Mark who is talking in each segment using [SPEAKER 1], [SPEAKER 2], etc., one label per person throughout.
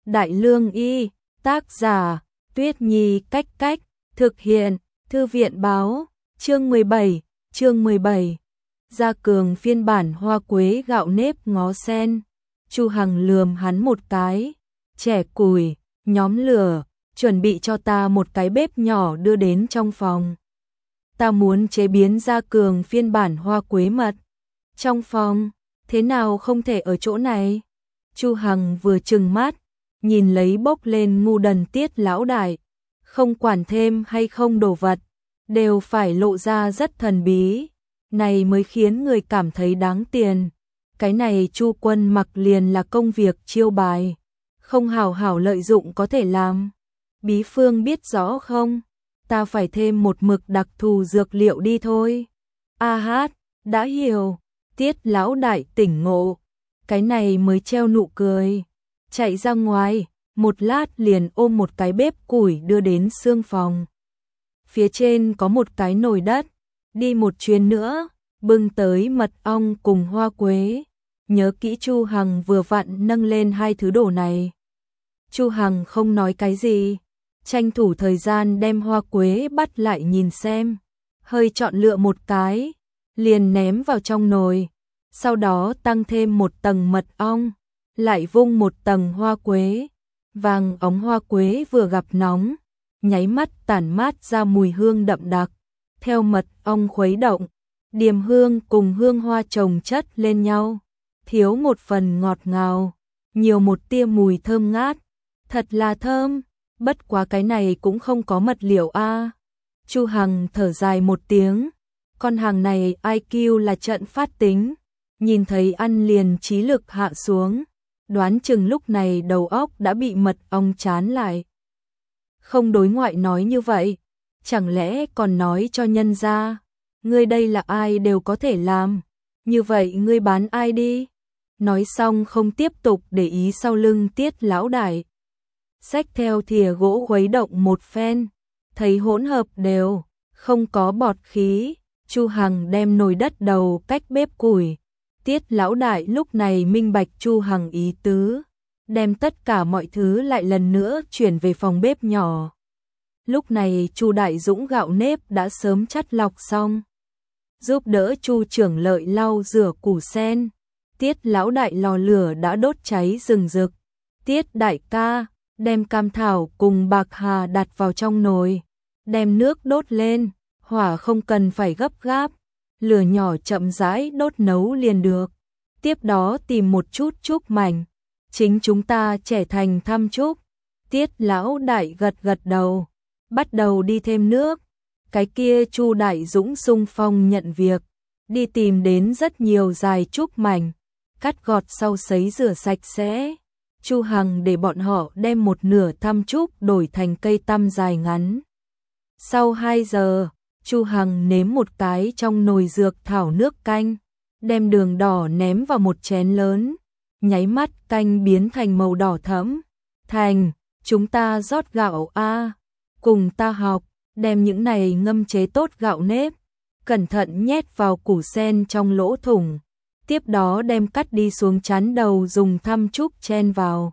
[SPEAKER 1] Đại Lương Y, tác giả, Tuyết Nhi Cách Cách, thực hiện, Thư viện báo, chương 17, Gia Cường phiên bản hoa quế gạo nếp ngó sen. Chu Hằng lườm hắn một cái, chẻ củi, nhóm lửa, chuẩn bị cho ta một cái bếp nhỏ đưa đến trong phòng. Ta muốn chế biến Gia Cường phiên bản hoa quế mật. Trong phòng, thế nào không thể ở chỗ này? Chu Hằng vừa trừng mắt, nhìn lấy bốc lên ngu đần Tiết lão đại, không quản thêm hay không đồ vật, đều phải lộ ra rất thần bí, này mới khiến người cảm thấy đáng tiền. Cái này Chu Quân mặc liền là công việc chiêu bài, không hảo hảo lợi dụng có thể làm. Bí phương biết rõ không? Ta phải thêm một mực đặc thù dược liệu đi thôi. A hát, đã hiểu. Tiết lão đại tỉnh ngộ, cái này mới treo nụ cười, chạy ra ngoài, một lát liền ôm một cái bếp củi đưa đến xương phòng. Phía trên có một cái nồi đất, đi một chuyến nữa, bưng tới mật ong cùng hoa quế. Nhớ kỹ Chu Hằng vừa vặn nâng lên hai thứ đồ này. Chu Hằng không nói cái gì, tranh thủ thời gian đem hoa quế bắt lại nhìn xem, hơi chọn lựa một cái, liền ném vào trong nồi, sau đó tăng thêm một tầng mật ong, lại vung một tầng hoa quế. Vàng óng hoa quế vừa gặp nóng, nháy mắt tản mát ra mùi hương đậm đặc, theo mật ong khuấy động, điềm hương cùng hương hoa chồng chất lên nhau, thiếu một phần ngọt ngào, nhiều một tia mùi thơm ngát, thật là thơm, bất quá cái này cũng không có mật liệu a. Chu Hằng thở dài một tiếng, con hàng này IQ là trận phát tính, nhìn thấy ăn liền trí lực hạ xuống, đoán chừng lúc này đầu óc đã bị mật ong chán lại. Không đối ngoại nói như vậy, chẳng lẽ còn nói cho nhân ra, ngươi đây là ai đều có thể làm, như vậy ngươi bán ai đi? Nói xong không tiếp tục để ý sau lưng Tiết lão đại. Xách theo thìa gỗ khuấy động một phen, thấy hỗn hợp đều, không có bọt khí, Chu Hằng đem nồi đất đầu cách bếp củi. Tiết lão đại lúc này minh bạch Chu Hằng ý tứ, đem tất cả mọi thứ lại lần nữa chuyển về phòng bếp nhỏ. Lúc này Chu Đại Dũng gạo nếp đã sớm chắt lọc xong, giúp đỡ Chu Trưởng Lợi lau rửa củ sen. Tiết lão đại lò lửa đã đốt cháy rừng rực. Tiết đại ca đem cam thảo cùng bạc hà đặt vào trong nồi, đem nước đốt lên, hỏa không cần phải gấp gáp, lửa nhỏ chậm rãi đốt nấu liền được. Tiếp đó tìm một chút trúc mảnh, chính chúng ta chẻ thành thăm trúc. Tiết lão đại gật gật đầu, bắt đầu đi thêm nước. Cái kia Chu Đại Dũng xung phong nhận việc, đi tìm đến rất nhiều dài trúc mảnh, cắt gọt sau sấy rửa sạch sẽ. Chu Hằng để bọn họ đem một nửa thăm trúc đổi thành cây tăm dài ngắn. Sau 2 giờ, Chu Hằng nếm một cái trong nồi dược thảo nước canh, đem đường đỏ ném vào một chén lớn, nháy mắt canh biến thành màu đỏ thẫm. Thành, chúng ta rót gạo a, cùng ta học, đem những này ngâm chế tốt gạo nếp, cẩn thận nhét vào củ sen trong lỗ thủng, tiếp đó đem cắt đi xuống chán đầu dùng thăm trúc chen vào.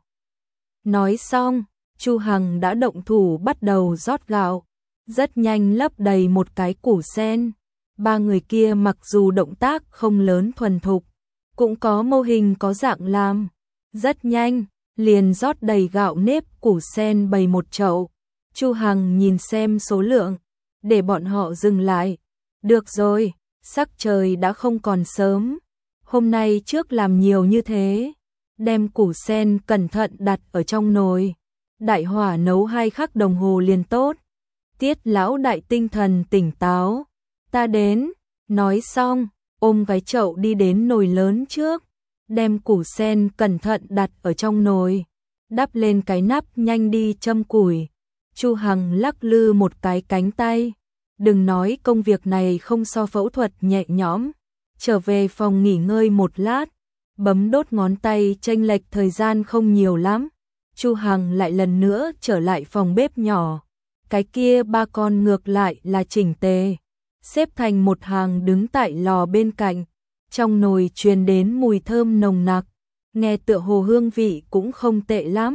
[SPEAKER 1] Nói xong, Chu Hằng đã động thủ bắt đầu rót gạo, rất nhanh lấp đầy một cái củ sen. Ba người kia mặc dù động tác không lớn thuần thục, cũng có mô hình có dạng làm, rất nhanh, liền rót đầy gạo nếp củ sen bày một chậu. Chu Hằng nhìn xem số lượng, để bọn họ dừng lại. Được rồi, sắc trời đã không còn sớm, hôm nay trước làm nhiều như thế, đem củ sen cẩn thận đặt ở trong nồi, đại hỏa nấu 2 khắc đồng hồ liền tốt. Tiết lão đại tinh thần tỉnh táo, ta đến, nói xong, ôm cái chậu đi đến nồi lớn trước, đem củ sen cẩn thận đặt ở trong nồi, đắp lên cái nắp nhanh đi châm củi. Chu Hằng lắc lư một cái cánh tay, đừng nói công việc này không so phẫu thuật nhẹ nhõm, trở về phòng nghỉ ngơi một lát, bấm đốt ngón tay chênh lệch thời gian không nhiều lắm. Chu Hằng lại lần nữa trở lại phòng bếp nhỏ, cái kia 3 con ngược lại là chỉnh tề, xếp thành một hàng đứng tại lò bên cạnh, trong nồi truyền đến mùi thơm nồng nặc, nghe tựa hồ hương vị cũng không tệ lắm.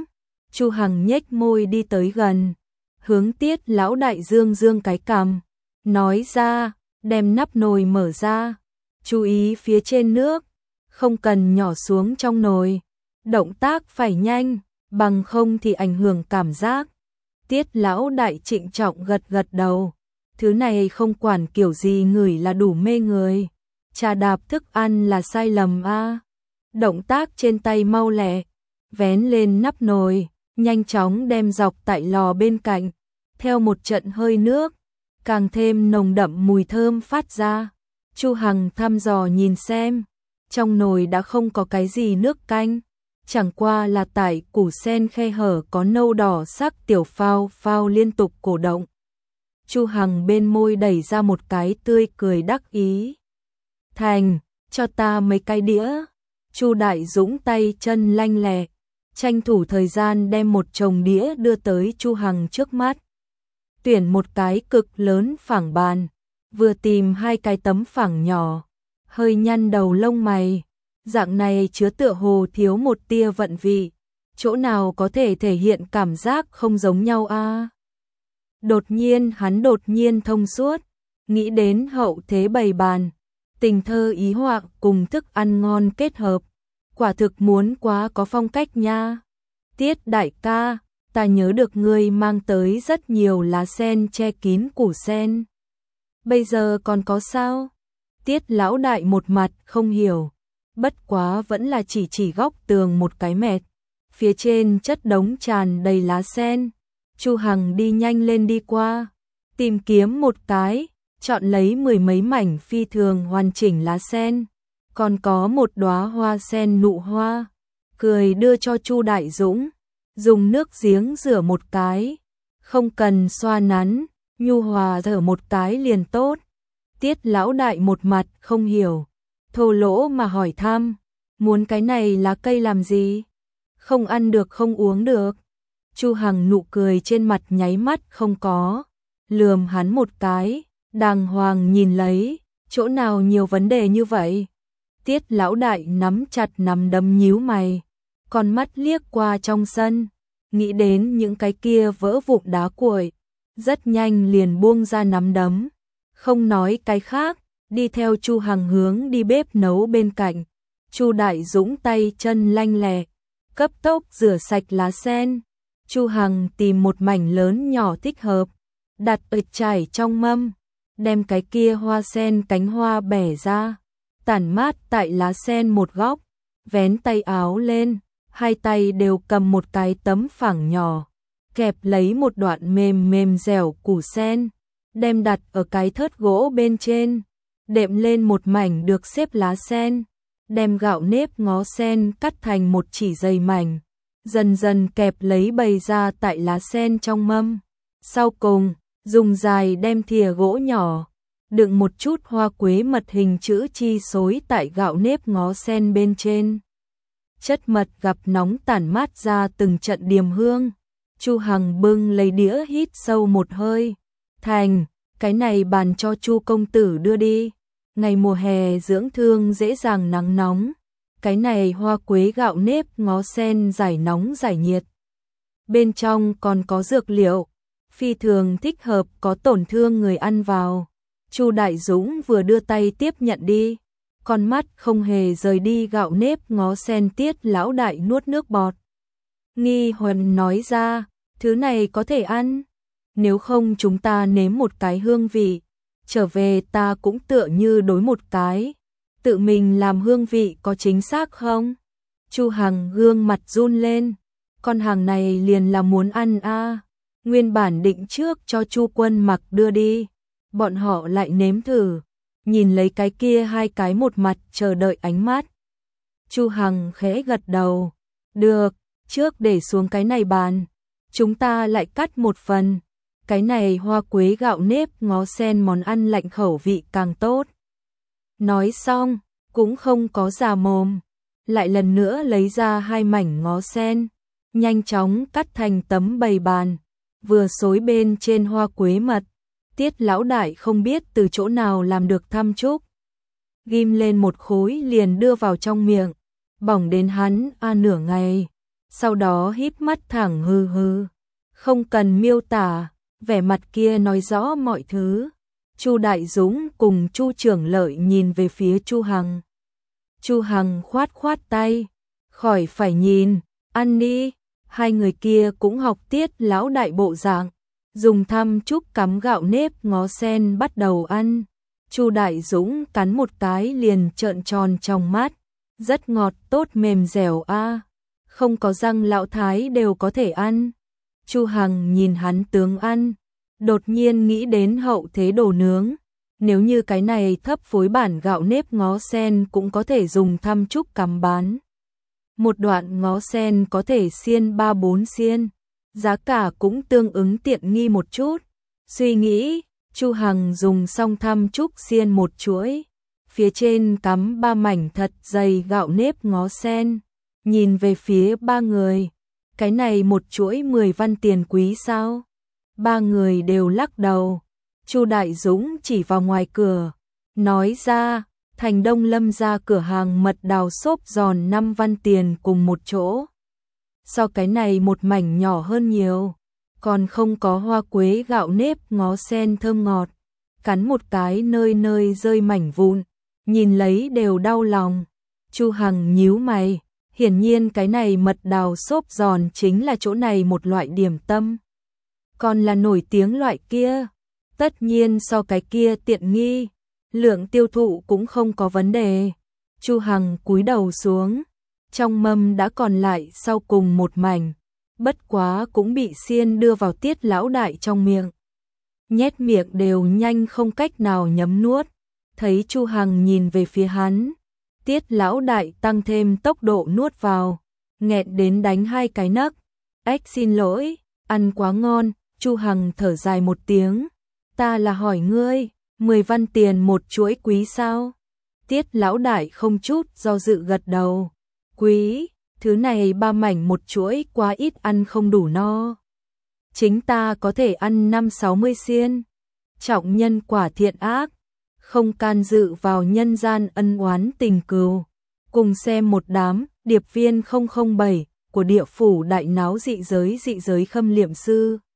[SPEAKER 1] Chu Hằng nhếch môi đi tới gần, hướng Tiết lão đại dương dương cái cằm, nói ra, đem nắp nồi mở ra, chú ý phía trên nước, không cần nhỏ xuống trong nồi, động tác phải nhanh, bằng không thì ảnh hưởng cảm giác. Tiết lão đại trịnh trọng gật gật đầu, thứ này không quản kiểu gì ngửi là đủ mê người, trà đạp thức ăn là sai lầm a. Động tác trên tay mau lẹ, vén lên nắp nồi, nhanh chóng đem dọc tại lò bên cạnh, theo một trận hơi nước, càng thêm nồng đậm mùi thơm phát ra. Chu Hằng thăm dò nhìn xem, trong nồi đã không có cái gì nước canh, chẳng qua là tại củ sen khe hở có nâu đỏ sắc tiểu phao phao liên tục cổ động. Chu Hằng bên môi đẩy ra một cái tươi cười đắc ý. Thành, cho ta mấy cái đĩa. Chu Đại Dũng tay chân lanh lẹ, tranh thủ thời gian đem một chồng đĩa đưa tới Chu Hằng trước mắt. Tuyển một cái cực lớn phẳng bàn, vừa tìm hai cái tấm phẳng nhỏ, hơi nhăn đầu lông mày, dạng này chứa tựa hồ thiếu một tia vận vị, chỗ nào có thể thể hiện cảm giác không giống nhau a. Hắn đột nhiên thông suốt, nghĩ đến hậu thế bày bàn, tình thơ ý họa cùng thức ăn ngon kết hợp, quả thực muốn quá có phong cách nha. Tiết đại ca, ta nhớ được ngươi mang tới rất nhiều lá sen che kín củ sen. Bây giờ còn có sao? Tiết lão đại một mặt không hiểu, bất quá vẫn là chỉ góc tường một cái mẹt, phía trên chất đống tràn đầy lá sen. Chu Hằng đi nhanh lên đi qua, tìm kiếm một cái, chọn lấy mười mấy mảnh phi thường hoàn chỉnh lá sen, còn có một đóa hoa sen nụ hoa, cười đưa cho Chu Đại Dũng, dùng nước giếng rửa một cái, không cần xoa nắn, nhu hòa rửa một cái liền tốt. Tiết lão đại một mặt không hiểu, thô lỗ mà hỏi thăm, muốn cái này lá cây làm gì? Không ăn được không uống được. Chu Hằng nụ cười trên mặt nháy mắt không có, lườm hắn một cái, đàng hoàng nhìn lấy, chỗ nào nhiều vấn đề như vậy. Tiết lão đại nắm chặt nắm đấm nhíu mày, con mắt liếc qua trong sân, nghĩ đến những cái kia vỡ vụn đá cuội, rất nhanh liền buông ra nắm đấm, không nói cái khác, đi theo Chu Hằng hướng đi bếp nấu bên cạnh. Chu Đại Dũng tay chân lanh lẹ, cấp tốc rửa sạch lá sen. Chu Hằng tìm một mảnh lớn nhỏ thích hợp, đặt ở chải trong mâm, đem cái kia hoa sen cánh hoa bẻ ra, tản mát tại lá sen một góc, vén tay áo lên, hai tay đều cầm một cái tấm phẳng nhỏ, kẹp lấy một đoạn mềm mềm dẻo củ sen, đem đặt ở cái thớt gỗ bên trên, đệm lên một mảnh được xếp lá sen, đem gạo nếp ngó sen cắt thành một chỉ dày mảnh, dần dần kẹp lấy bày ra tại lá sen trong mâm. Sau cùng, dùng dài đem thìa gỗ nhỏ, đựng một chút hoa quế mật hình chữ chi xối tại gạo nếp ngó sen bên trên. Chất mật gặp nóng tản mát ra từng trận điềm hương. Chu Hằng bưng lấy đĩa hít sâu một hơi. Thành, cái này bàn cho Chu công tử đưa đi. Ngày mùa hè dưỡng thương dễ dàng nắng nóng. Cái này hoa quế gạo nếp ngó sen giải nóng giải nhiệt. Bên trong còn có dược liệu, phi thường thích hợp có tổn thương người ăn vào. Chu Đại Dũng vừa đưa tay tiếp nhận đi, con mắt không hề rời đi gạo nếp ngó sen. Tiết lão đại nuốt nước bọt. Nghi Huân nói ra, thứ này có thể ăn, nếu không chúng ta nếm một cái hương vị, trở về ta cũng tựa như đối một cái, tự mình làm hương vị có chính xác không? Chu Hằng gương mặt run lên, con hàng này liền là muốn ăn a. Nguyên bản định trước cho Chu Quân Mặc đưa đi, bọn họ lại nếm thử, nhìn lấy cái kia hai cái một mặt chờ đợi ánh mắt. Chu Hằng khẽ gật đầu, được, trước để xuống cái này bàn, chúng ta lại cắt một phần, cái này hoa quế gạo nếp ngó sen món ăn lạnh khẩu vị càng tốt. Nói xong, cũng không có già mồm, lại lần nữa lấy ra hai mảnh ngó sen, nhanh chóng cắt thành tấm bày bàn, vừa xối bên trên hoa quế mật. Tiết lão đại không biết từ chỗ nào làm được thăm chúc, ghim lên một khối liền đưa vào trong miệng, bỏng đến hắn nửa ngày. sau đó híp mắt thẳng hừ hừ. Không cần miêu tả, vẻ mặt kia nói rõ mọi thứ. Chu Đại Dũng cùng Chu Trưởng Lợi nhìn về phía Chu Hằng. Chu Hằng khoát khoát tay, khỏi phải nhìn, ăn đi. Hai người kia cũng học Tiết lão đại bộ dạng, dùng thăm chúc cắm gạo nếp ngó sen bắt đầu ăn. Chu Đại Dũng cắn một cái liền trợn tròn trong mắt, rất ngọt tốt mềm dẻo a, không có răng lão thái đều có thể ăn. Chu Hằng nhìn hắn tướng ăn, đột nhiên nghĩ đến hậu thế đồ nướng, nếu như cái này thấp phối bản gạo nếp ngó sen cũng có thể dùng thăm chúc cắm bán. Một đoạn ngó sen có thể xiên 3-4 xiên, giá cả cũng tương ứng tiện nghi một chút. Suy nghĩ, Chu Hằng dùng xong thăm chúc xiên một chuỗi, phía trên cắm 3 mảnh thật dày gạo nếp ngó sen, nhìn về phía ba người, cái này một chuỗi 10 văn tiền quý sao? Ba người đều lắc đầu. Chu Đại Dũng chỉ vào ngoài cửa, nói ra, Thành Đông Lâm ra cửa hàng mật đào xốp giòn 5 văn tiền cùng một chỗ. So cái này một mảnh nhỏ hơn nhiều, còn không có hoa quế gạo nếp ngó sen thơm ngọt, cắn một cái nơi nơi rơi mảnh vụn, nhìn lấy đều đau lòng. Chu Hằng nhíu mày, hiển nhiên cái này mật đào xốp giòn chính là chỗ này một loại điểm tâm, còn là nổi tiếng loại kia, tất nhiên so cái kia tiện nghi, lượng tiêu thụ cũng không có vấn đề. Chu Hằng cúi đầu xuống, trong mâm đã còn lại sau cùng một mảnh, bất quá cũng bị xiên đưa vào Tiết lão đại trong miệng. Nhét miệng đều nhanh không cách nào nhấm nuốt, thấy Chu Hằng nhìn về phía hắn, Tiết lão đại tăng thêm tốc độ nuốt vào, nghẹn đến đánh 2 cái nấc. Ếch xin lỗi, ăn quá ngon. Chu Hằng thở dài một tiếng, ta là hỏi ngươi, 10 văn tiền một chuỗi quý sao? Tiết lão đại không chút do dự gật đầu, quý, thứ này 3 mảnh một chuỗi quá ít ăn không đủ no. Chính ta có thể ăn 5-60 xiên. Trọng nhân quả thiện ác, không can dự vào nhân gian ân oán tình cừu. Cùng xem một đám điệp viên 007 của địa phủ đại náo dị giới khâm liệm sư.